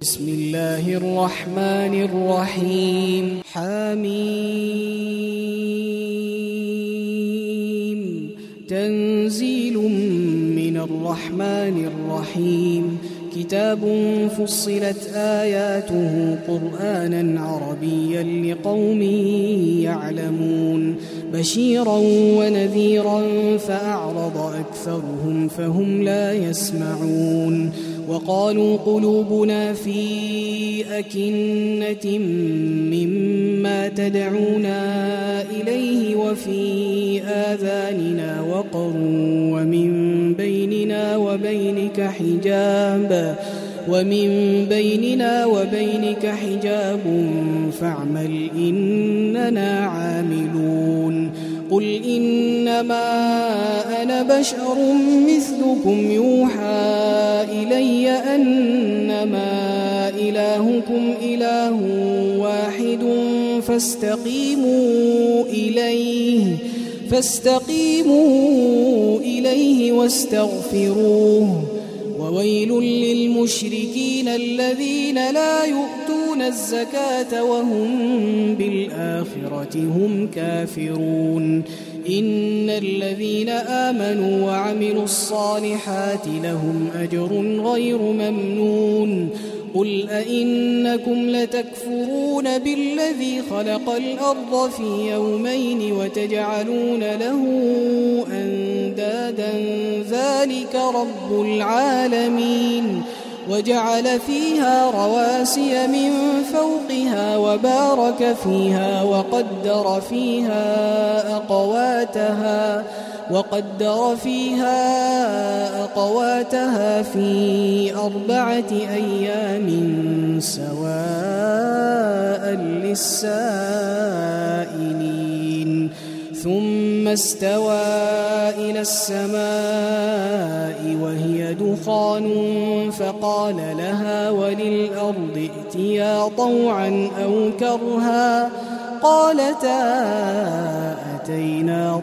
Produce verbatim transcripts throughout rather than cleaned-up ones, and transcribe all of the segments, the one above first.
بسم الله الرحمن الرحيم حميم تنزيل من الرحمن الرحيم كتاب فصلت آياته قرآنا عربيا لقوم يعلمون بشيرا ونذيرا فأعرض أكثرهم فهم لا يسمعون وقالوا قلوبنا في أكنة مما تدعونا إليه وفي آذاننا وقر ومن بيننا وبينك حجاب ومن بيننا وبينك حجاب فاعمل إننا عاملون قل إنما أنا بشر مثلكم يوحى إلي أنما إلهكم إله واحد فاستقيموا إليه فاستقيموا إليه واستغفروه وويل للمشركين الذين لا يؤتون الزكاة وهم بالآخرة هم كافرون إن الذين آمنوا وعملوا الصالحات لهم أجر غير ممنون قل أئنكم لتكفرون بالذي خلق الأرض في يومين وتجعلون له أندادا ذلك رب العالمين وجعل فيها رواسي من فوقها وبارك فيها وقدر فيها أقواتها وقدر فيها أقواتها في أربعة أيام سواء للسائلين ثم استوى إلى السماء وهي دخان فقال لها وللأرض ائتيا طوعا أو كرها قالتا أتينا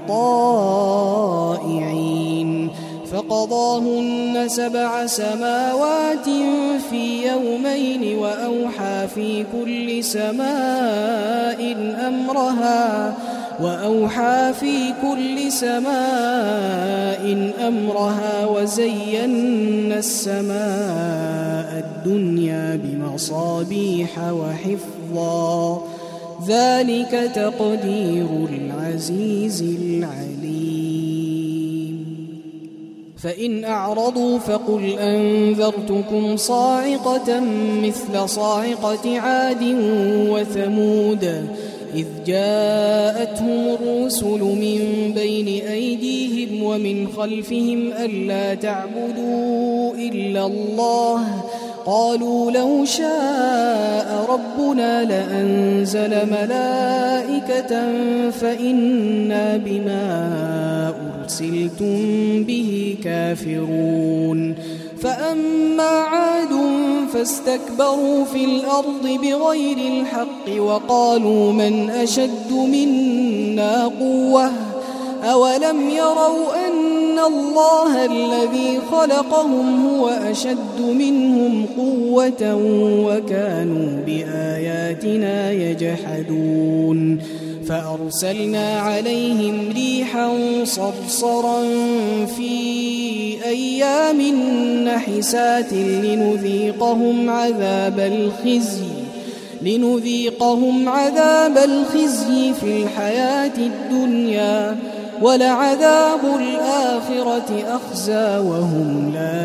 طائعين فقضاهن سبع سماوات في يومين وأوحى في كل سماء أمرها وأوحى في كل سماء أمرها وزينا السماء الدنيا بمصابيح وحفظا ذلك تقدير العزيز العليم فإن أعرضوا فقل أنذرتكم صاعقة مثل صاعقة عاد وثمود إذ جاءتهم الرسل من بين أيديهم ومن خلفهم ألا تعبدوا إلا الله قالوا لو شاء ربنا لأنزل ملائكة فإنا بما أرسلتم به كافرون فأما عاد فاستكبروا في الأرض بغير الحق وقالوا من أشد منا قوة أولم يروا أن الله الذي خلقهم هو أشد منهم قوة وكانوا بآياتنا يجحدون فأرسلنا عليهم ريحا صرصرا في أيام نحسات لنذيقهم عذاب الخزي لنذيقهم عذاب الخزي في الحياة الدنيا ولعذاب الآخرة أخزى وهم لا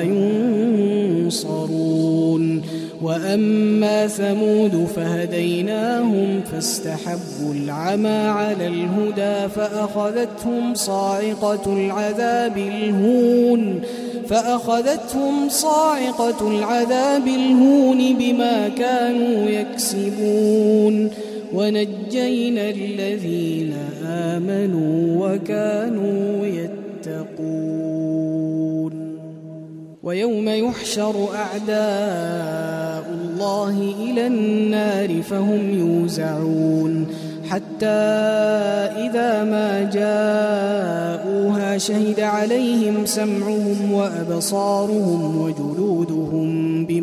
ينصرون وأما ثمود فهديناهم فاستحبوا العمى على الهدى فأخذتهم صاعقة العذاب الهون فأخذتهم صاعقة العذاب الهون بما كانوا يكسبون ونجينا الذين آمنوا وكانوا يتقون ويوم يحشر أعداء الله إلى النار فهم يوزعون حتى إذا ما جاءوها شهد عليهم سمعهم وأبصارهم وجلودهم بما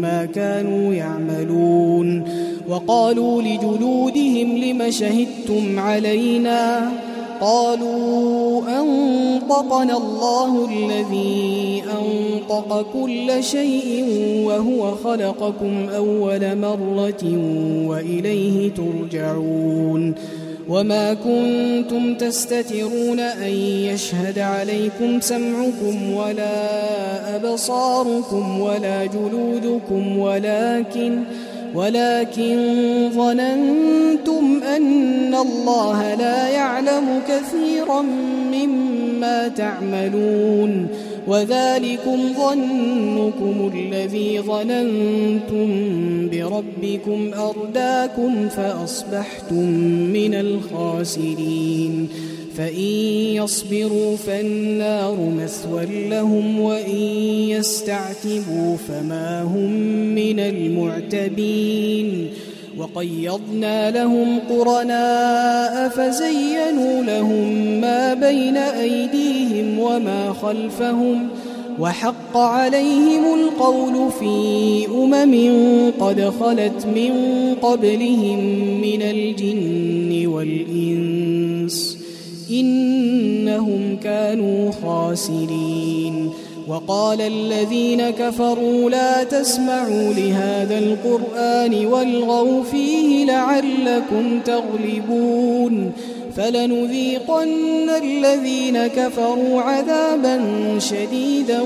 ما كانوا يعملون. وقالوا لجلودهم لم شهدتم علينا؟ قالوا أنطقنا الله الذي أنطق كل شيء وهو خلقكم أول مرة وإليه ترجعون. وما كنتم تستترون أن يشهد عليكم سمعكم ولا أبصاركم ولا جلودكم ولكن ولكن ظننتم أن الله لا يعلم كثيرا مما تعملون. وذلكم ظنكم الذي ظننتم بربكم أرداكم فأصبحتم من الخاسرين. فإن يصبروا فالنار مثوى لهم وإن يستعتبوا فما هم من المعتبين. وقيضنا لهم قرناء فزينوا لهم ما بين أيديهم وما خلفهم وحق عليهم القول في أمم قد خلت من قبلهم من الجن والإنس إنهم كانوا خاسرين. وقال الذين كفروا لا تسمعوا لهذا القرآن والغوا فيه لعلكم تغلبون. فلنذيقن الذين كفروا عذابا شديدا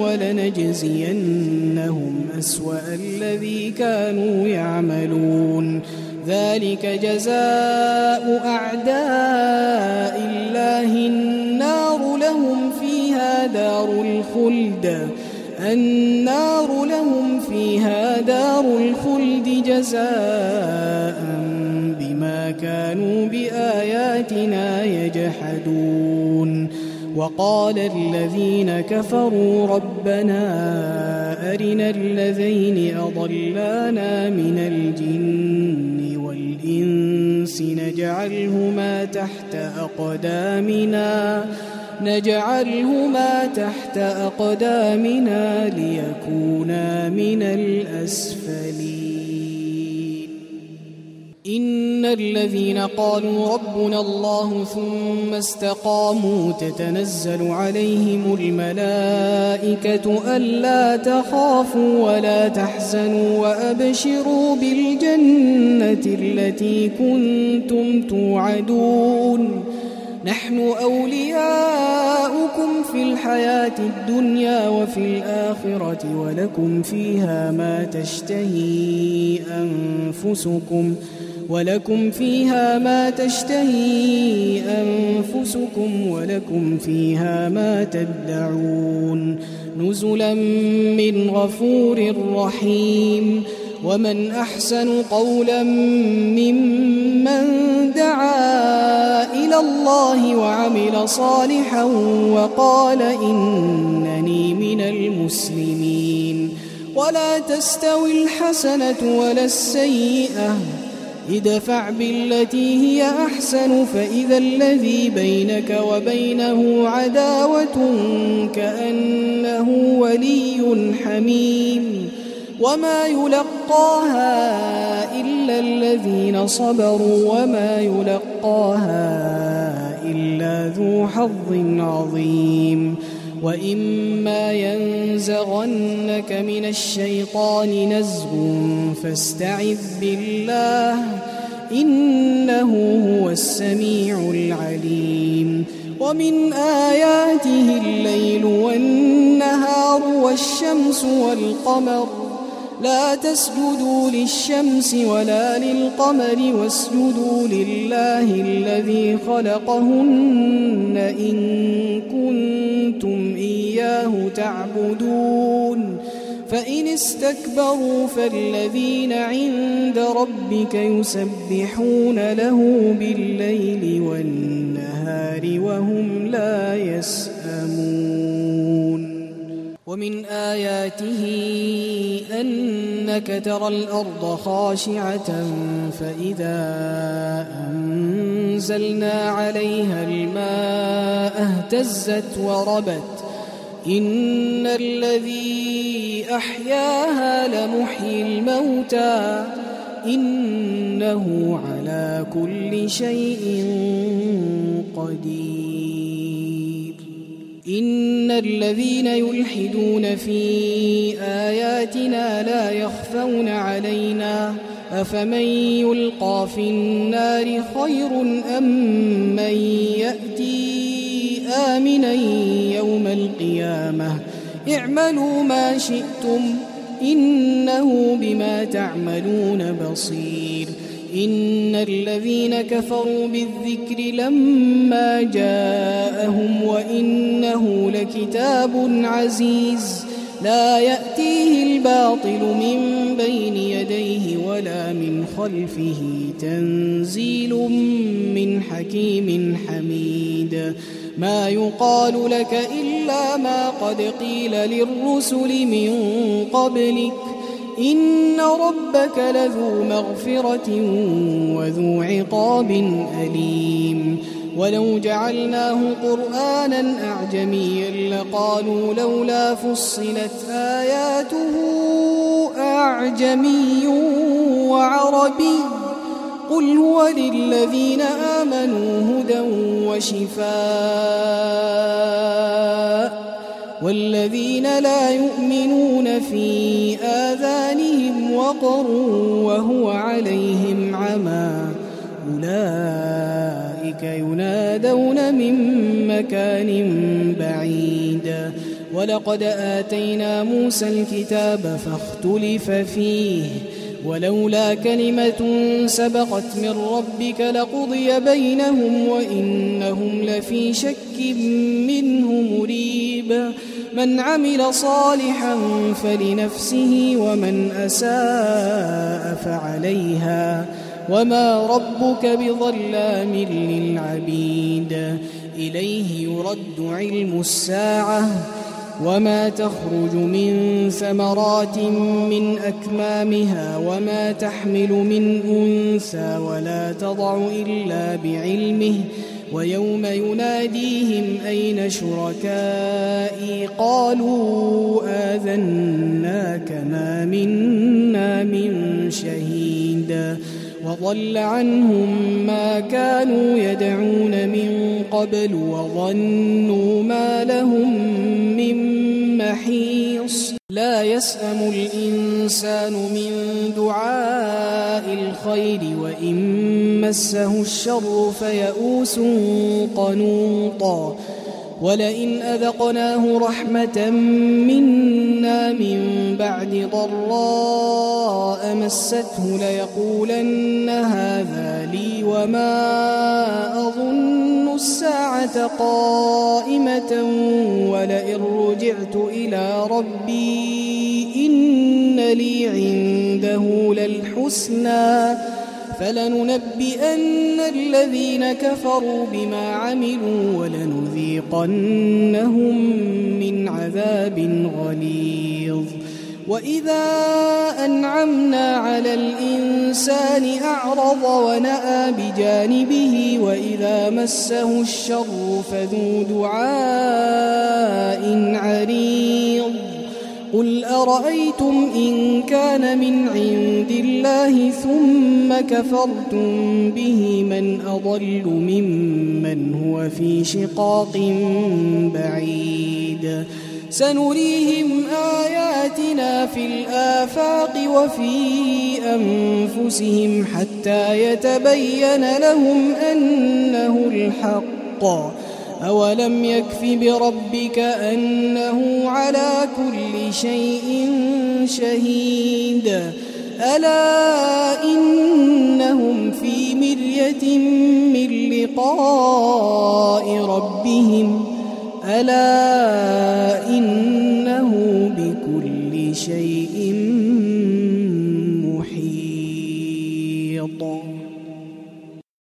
ولنجزينهم أسوأ الذي كانوا يعملون. ذلك جزاء أعداء الله النار لهم فيها دار الخلد النار لهم فيها دار الخلد جزاء بما كانوا بآياتنا يجحدون. وقال الذين كفروا ربنا أرنا الذين أضلانا من الجن والإنس نجعلهما تحت أقدامنا نجعلهما تحت أقدامنا ليكونا من الأسفلين. إن الذين قالوا ربنا الله ثم استقاموا تتنزل عليهم الملائكة ألا تخافوا ولا تحزنوا وأبشروا بالجنة التي كنتم توعدون. نحن أولياؤكم في الحياة الدنيا وفي الآخرة ولكم فيها ما تشتهي أنفسكم ولكم فيها ما تشتهي أنفسكم ولكم فيها ما تدعون. نزلا من غفور رحيم. ومن أحسن قولا ممن دعا إلى الله وعمل صالحا وقال إنني من المسلمين. ولا تستوي الحسنة ولا السيئة ادفع بالتي هي أحسن فإذا الذي بينك وبينه عداوة كأنه ولي حميم. وما يلقاها إلا الذين صبروا وما يلقاها إلا ذو حظ عظيم. وإما ينزغنك من الشيطان نزغ فاستعذ بالله إنه هو السميع العليم. ومن آياته الليل والنهار والشمس والقمر لا تسجدوا للشمس ولا للقمر واسجدوا لله الذي خلقهن إن كنتم إياه تعبدون. فإن استكبروا فالذين عند ربك يسبحون له بالليل والنهار وهم لا يسأمون. ومن آياته أنك ترى الأرض خاشعة فإذا أنزلنا عليها الماء اهتزت وربت إن الذي أحياها لمحيي الموتى إنه على كل شيء قدير. إن الذين يلحدون في آياتنا لا يخفون علينا أفمن يلقى في النار خير أم من يأتي آمنا يوم القيامة اعملوا ما شئتم إنه بما تعملون بصير. إن الذين كفروا بالذكر لما جاءهم وإنه لكتاب عزيز لا يأتيه الباطل من بين يديه ولا من خلفه تنزيل من حكيم حميد. ما يقال لك إلا ما قد قيل للرسل من قبلك إن ربك لذو مغفرة وذو عقاب أليم. ولو جعلناه قرآنا أعجميا لقالوا لولا فصلت آياته أعجمي وعربي قل هو للذين آمنوا هدى وشفاء والذين لا يؤمنون في آذانهم وقر وهو عليهم عمى أولئك ينادون من مكان بعيد. ولقد آتينا موسى الكتاب فاختلف فيه ولولا كلمة سبقت من ربك لقضي بينهم وإنهم لفي شك منه مريب. من عمل صالحا فلنفسه ومن أساء فعليها وما ربك بظلام للعبيد. إليه يرد علم الساعة وما تخرج من ثمرات من أكمامها وما تحمل من أنثى ولا تضع إلا بعلمه ويوم يناديهم أين شركائي قالوا آذناك ما منا من شهيد. وضل عنهم ما كانوا يدعون من قبل وظنوا ما لهم من محيص. لا يسأم الإنسان من دعاء الخير وإن مسه الشر فيئوس قنوطا. ولئن أذقناه رحمة منا من بعد ضراء مسته ليقولن هذا لي وما أظن الساعة قائمة ولئن رجعت إلى ربي إن لي عنده للحسنى فلننبئن الذين كفروا بما عملوا ولنذيقنهم من عذاب غليظ. وإذا أنعمنا على الإنسان أعرض ونأى بجانبه وإذا مسه الشر فذو دعاء عريض. قل أرأيتم إن كان من عند الله ثم كفرتم به من أضل ممن هو في شقاق بعيد. سنريهم آياتنا في الآفاق وفي أنفسهم حتى يتبين لهم أنه الحق. أولم يكف بربك أنه على كل شيء شهيد. ألا إنهم في مرية من لقاء ربهم ألا إن